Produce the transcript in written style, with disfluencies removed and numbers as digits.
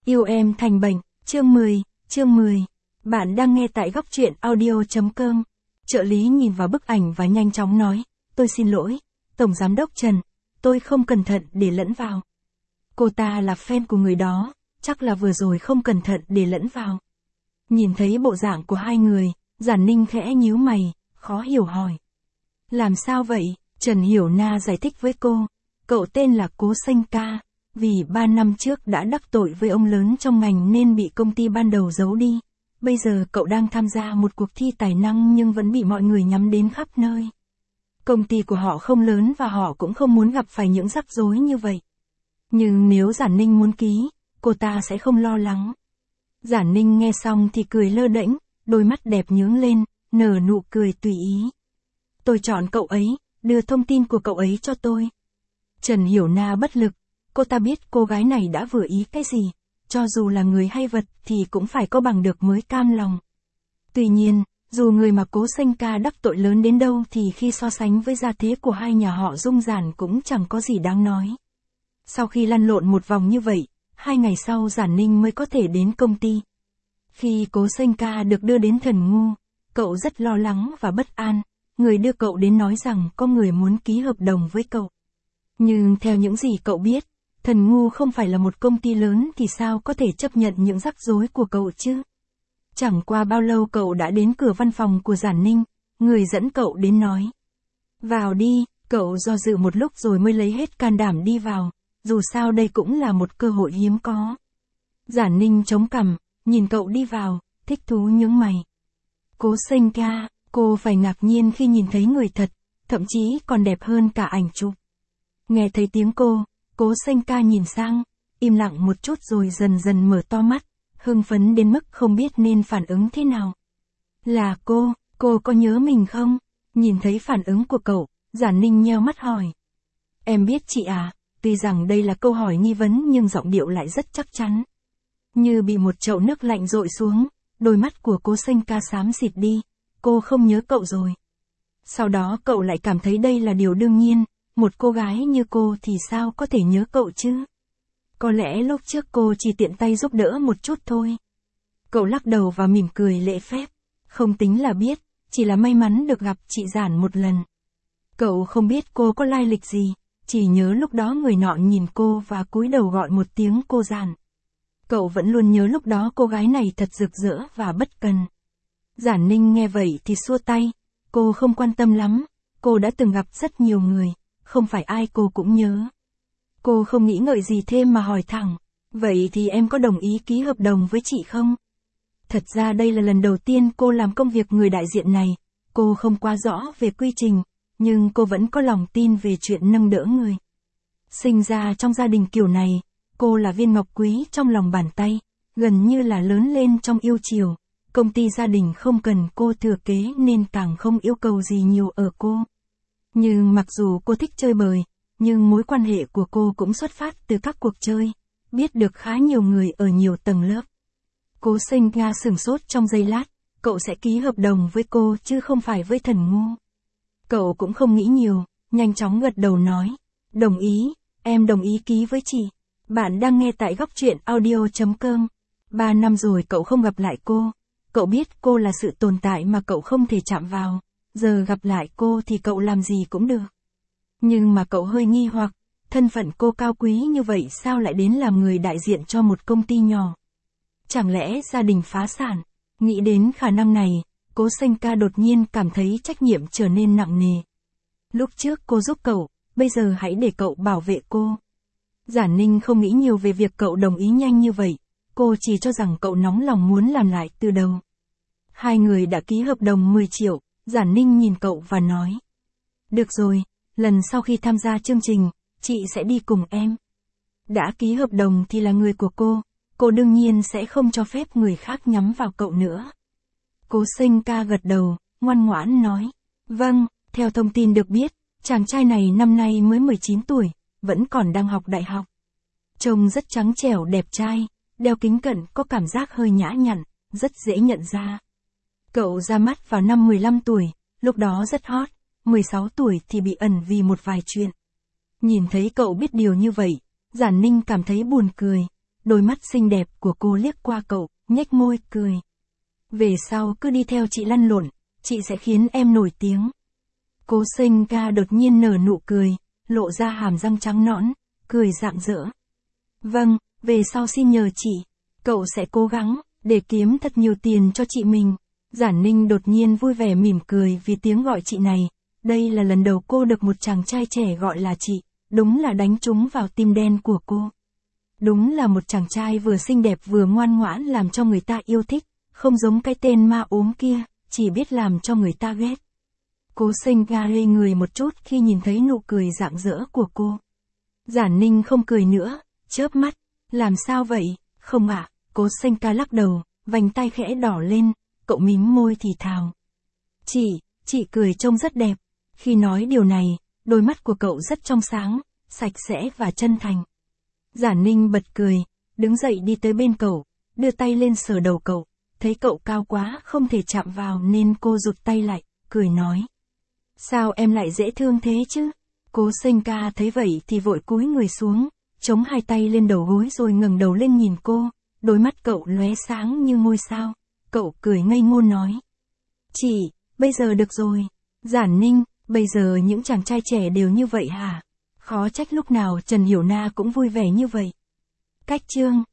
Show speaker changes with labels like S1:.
S1: Yêu em thành bệnh, chương 10. Bạn đang nghe tại góc truyện audio.com. Trợ lý nhìn vào bức ảnh và nhanh chóng nói, tôi xin lỗi, Tổng Giám đốc Trần, tôi không cẩn thận để lẫn vào. Cô ta là fan của người đó, chắc là vừa rồi không cẩn thận để lẫn vào. Nhìn thấy bộ dạng của hai người, Giản Ninh khẽ nhíu mày, khó hiểu hỏi. Làm sao vậy? Trần Hiểu Na giải thích với cô, cậu tên là Cố Xanh Ca, vì 3 năm trước đã đắc tội với ông lớn trong ngành nên bị công ty ban đầu giấu đi. Bây giờ cậu đang tham gia một cuộc thi tài năng nhưng vẫn bị mọi người nhắm đến khắp nơi. Công ty của họ không lớn và họ cũng không muốn gặp phải những rắc rối như vậy. Nhưng nếu Giản Ninh muốn ký, cô ta sẽ không lo lắng. Giản Ninh nghe xong thì cười lơ đễnh, đôi mắt đẹp nhướng lên, nở nụ cười tùy ý. Tôi chọn cậu ấy, đưa thông tin của cậu ấy cho tôi. Trần Hiểu Na bất lực, cô ta biết cô gái này đã vừa ý cái gì, cho dù là người hay vật thì cũng phải có bằng được mới cam lòng. Tuy nhiên, dù người mà Cố Xanh Ca đắc tội lớn đến đâu thì khi so sánh với gia thế của hai nhà họ Dung Giản cũng chẳng có gì đáng nói. Sau khi lăn lộn một vòng như vậy, 2 ngày sau Giản Ninh mới có thể đến công ty. Khi Cố Xanh Ca được đưa đến Thần Ngu, cậu rất lo lắng và bất an, người đưa cậu đến nói rằng có người muốn ký hợp đồng với cậu. Nhưng theo những gì cậu biết, Thần Ngu không phải là một công ty lớn thì sao có thể chấp nhận những rắc rối của cậu chứ? Chẳng qua bao lâu cậu đã đến cửa văn phòng của Giản Ninh, người dẫn cậu đến nói. Vào đi, cậu do dự một lúc rồi mới lấy hết can đảm đi vào, dù sao đây cũng là một cơ hội hiếm có. Giản Ninh chống cằm, nhìn cậu đi vào, thích thú nhướng mày. Cố Xanh Ca, cô phải ngạc nhiên khi nhìn thấy người thật, thậm chí còn đẹp hơn cả ảnh chụp. Nghe thấy tiếng cô, Cố Xanh Ca nhìn sang, im lặng một chút rồi dần dần mở to mắt, hưng phấn đến mức không biết nên phản ứng thế nào. Là cô có nhớ mình không? Nhìn thấy phản ứng của cậu, Giản Ninh nheo mắt hỏi. Em biết chị à, tuy rằng đây là câu hỏi nghi vấn nhưng giọng điệu lại rất chắc chắn. Như bị một chậu nước lạnh dội xuống, đôi mắt của Cố Xanh Ca xám xịt đi, cô không nhớ cậu rồi. Sau đó cậu lại cảm thấy đây là điều đương nhiên, một cô gái như cô thì sao có thể nhớ cậu chứ? Có lẽ lúc trước cô chỉ tiện tay giúp đỡ một chút thôi. Cậu lắc đầu và mỉm cười lễ phép, không tính là biết, chỉ là may mắn được gặp chị Giản một lần. Cậu không biết cô có lai lịch gì, chỉ nhớ lúc đó người nọ nhìn cô và cúi đầu gọi một tiếng cô Giản. Cậu vẫn luôn nhớ lúc đó cô gái này thật rực rỡ và bất cần. Giản Ninh nghe vậy thì xua tay, cô không quan tâm lắm, cô đã từng gặp rất nhiều người, không phải ai cô cũng nhớ. Cô không nghĩ ngợi gì thêm mà hỏi thẳng, vậy thì em có đồng ý ký hợp đồng với chị không? Thật ra đây là lần đầu tiên cô làm công việc người đại diện này, cô không quá rõ về quy trình, nhưng cô vẫn có lòng tin về chuyện nâng đỡ người. Sinh ra trong gia đình kiểu này, cô là viên ngọc quý trong lòng bàn tay, gần như là lớn lên trong yêu chiều. Công ty gia đình không cần cô thừa kế nên càng không yêu cầu gì nhiều ở cô. Nhưng mặc dù cô thích chơi bời, nhưng mối quan hệ của cô cũng xuất phát từ các cuộc chơi, biết được khá nhiều người ở nhiều tầng lớp. Cố Xanh Ca sửng sốt trong giây lát, cậu sẽ ký hợp đồng với cô chứ không phải với Thần Ngu. Cậu cũng không nghĩ nhiều, nhanh chóng gật đầu nói, đồng ý, em đồng ý ký với chị. Bạn đang nghe tại góc truyện audio.com. 3 năm rồi cậu không gặp lại cô. Cậu biết cô là sự tồn tại mà cậu không thể chạm vào. Giờ gặp lại cô thì cậu làm gì cũng được. Nhưng mà cậu hơi nghi hoặc, thân phận cô cao quý như vậy sao lại đến làm người đại diện cho một công ty nhỏ? Chẳng lẽ gia đình phá sản? Nghĩ đến khả năng này, Cố Xanh Ca đột nhiên cảm thấy trách nhiệm trở nên nặng nề. Lúc trước cô giúp cậu, bây giờ hãy để cậu bảo vệ cô. Giản Ninh không nghĩ nhiều về việc cậu đồng ý nhanh như vậy, cô chỉ cho rằng cậu nóng lòng muốn làm lại từ đầu. Hai người đã ký hợp đồng 10 triệu, Giản Ninh nhìn cậu và nói. Được rồi, lần sau khi tham gia chương trình, chị sẽ đi cùng em. Đã ký hợp đồng thì là người của cô đương nhiên sẽ không cho phép người khác nhắm vào cậu nữa. Cố Xanh Ca gật đầu, ngoan ngoãn nói. Vâng, theo thông tin được biết, chàng trai này năm nay mới 19 tuổi, vẫn còn đang học đại học. Trông rất trắng trẻo đẹp trai, đeo kính cận có cảm giác hơi nhã nhặn, rất dễ nhận ra. Cậu ra mắt vào năm 15 tuổi, lúc đó rất hot, 16 tuổi thì bị ẩn vì một vài chuyện. Nhìn thấy cậu biết điều như vậy, Giản Ninh cảm thấy buồn cười. đôi mắt xinh đẹp của cô liếc qua cậu, nhếch môi, cười. Về sau cứ đi theo chị lăn lộn, chị sẽ khiến em nổi tiếng. Cố Sinh Ca đột nhiên nở nụ cười, lộ ra hàm răng trắng nõn, cười rạng rỡ. Vâng, về sau xin nhờ chị, cậu sẽ cố gắng, để kiếm thật nhiều tiền cho chị mình. Giản Ninh đột nhiên vui vẻ mỉm cười vì tiếng gọi chị này, đây là lần đầu cô được một chàng trai trẻ gọi là chị, đúng là đánh trúng vào tim đen của cô. Đúng là một chàng trai vừa xinh đẹp vừa ngoan ngoãn làm cho người ta yêu thích, không giống cái tên ma ốm kia, chỉ biết làm cho người ta ghét. Cố Sinh Ca ngây người một chút khi nhìn thấy nụ cười rạng rỡ của cô. Giản Ninh không cười nữa, chớp mắt, làm sao vậy, không ạ, Cố Sinh Ca lắc đầu, vành tay khẽ đỏ lên, cậu mím môi thì thào. Chị cười trông rất đẹp. Khi nói điều này, đôi mắt của cậu rất trong sáng, sạch sẽ và chân thành. Giản Ninh bật cười, đứng dậy đi tới bên cậu, đưa tay lên sờ đầu cậu, thấy cậu cao quá không thể chạm vào nên cô rụt tay lại, cười nói. Sao em lại dễ thương thế chứ? Cố Sinh Ca thấy vậy thì vội cúi người xuống, chống hai tay lên đầu gối rồi ngẩng đầu lên nhìn cô, đôi mắt cậu lóe sáng như ngôi sao. Cậu cười ngây ngô nói. Chị, bây giờ được rồi. Giản Ninh, bây giờ những chàng trai trẻ đều như vậy hả? Khó trách lúc nào Trần Hiểu Na cũng vui vẻ như vậy. Cách chương